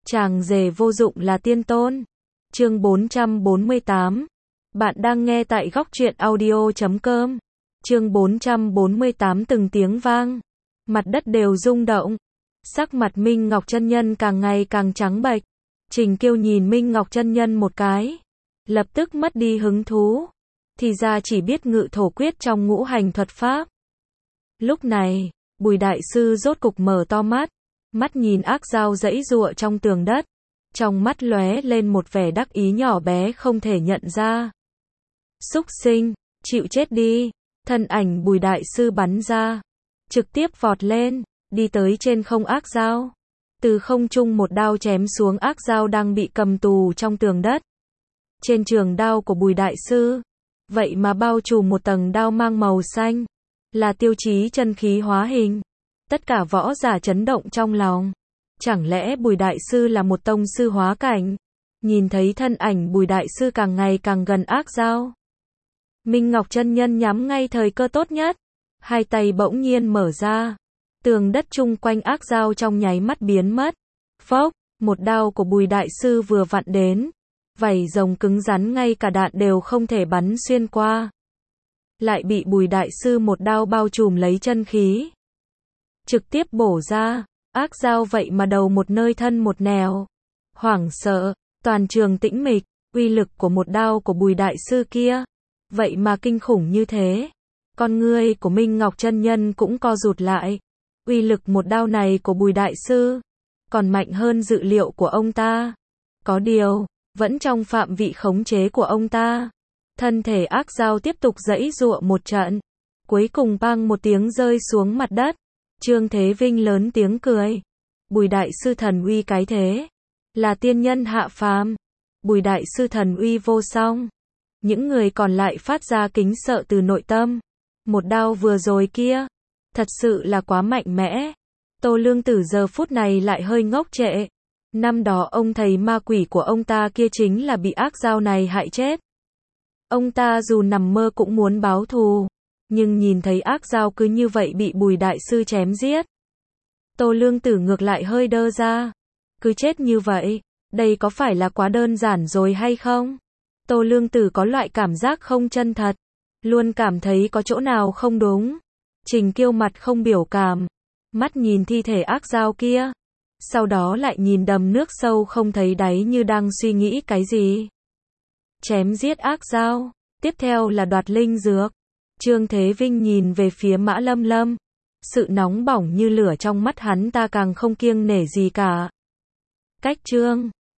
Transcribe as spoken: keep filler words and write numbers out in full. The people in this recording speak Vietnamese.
Chàng rể vô dụng là tiên tôn. Chương bốn trăm bốn mươi tám. Bạn đang nghe tại góc truyện audio chấm com. Chương bốn trăm bốn mươi tám từng tiếng vang. Mặt đất đều rung động. Sắc mặt Minh Ngọc chân nhân càng ngày càng trắng bệch. Trình Kiêu nhìn Minh Ngọc chân nhân một cái, lập tức mất đi hứng thú. Thì ra chỉ biết ngự thổ quyết trong ngũ hành thuật pháp. Lúc này, Bùi đại sư rốt cục mở to mắt, mắt nhìn ác dao giãy giụa trong tường đất, trong mắt lóe lên một vẻ đắc ý nhỏ bé không thể nhận ra. Súc sinh, chịu chết đi. Thân ảnh Bùi đại sư bắn ra, trực tiếp vọt lên, đi tới trên không ác dao. Từ không trung một đao chém xuống ác dao đang bị cầm tù trong tường đất. Trên trường đao của Bùi đại sư, vậy mà bao trùm một tầng đao mang màu xanh, là tiêu chí chân khí hóa hình. Tất cả võ giả chấn động trong lòng. Chẳng lẽ Bùi đại sư là một tông sư hóa cảnh? Nhìn thấy thân ảnh Bùi đại sư càng ngày càng gần ác dao, Minh Ngọc chân nhân nhắm ngay thời cơ tốt nhất, hai tay bỗng nhiên mở ra, tường đất chung quanh ác dao trong nháy mắt biến mất. Phốc, một đao của Bùi đại sư vừa vặn đến, vảy rồng cứng rắn ngay cả đạn đều không thể bắn xuyên qua. Lại bị Bùi đại sư một đao bao trùm lấy chân khí, trực tiếp bổ ra. Ác dao vậy mà đầu một nơi thân một nẻo. Hoảng sợ, toàn trường tĩnh mịch. Uy lực của một đao của Bùi đại sư kia, vậy mà kinh khủng như thế. Con ngươi của Minh Ngọc chân nhân cũng co rụt lại. Uy lực một đao này của Bùi đại sư còn mạnh hơn dự liệu của ông ta. Có điều, vẫn trong phạm vị khống chế của ông ta. Thân thể ác dao tiếp tục giãy giụa một trận, cuối cùng bang một tiếng rơi xuống mặt đất. Trương Thế Vinh lớn tiếng cười. Bùi đại sư thần uy cái thế, là tiên nhân hạ phàm. Bùi đại sư thần uy vô song. Những người còn lại phát ra kính sợ từ nội tâm. Một đao vừa rồi kia, thật sự là quá mạnh mẽ. Tô Lương Tử giờ phút này lại hơi ngốc trệ. Năm đó ông thầy ma quỷ của ông ta kia chính là bị ác dao này hại chết. Ông ta dù nằm mơ cũng muốn báo thù, nhưng nhìn thấy ác dao cứ như vậy bị Bùi đại sư chém giết, Tô Lương Tử ngược lại hơi đơ ra. Cứ chết như vậy, đây có phải là quá đơn giản rồi hay không? Tô Lương Tử có loại cảm giác không chân thật, luôn cảm thấy có chỗ nào không đúng. Trình Kiêu mặt không biểu cảm, mắt nhìn thi thể ác dao kia, sau đó lại nhìn đầm nước sâu không thấy đáy như đang suy nghĩ cái gì. Chém giết ác dao, tiếp theo là đoạt linh dược. Trương Thế Vinh nhìn về phía Mã Lâm Lâm, sự nóng bỏng như lửa trong mắt hắn ta càng không kiêng nể gì cả. Cách Trương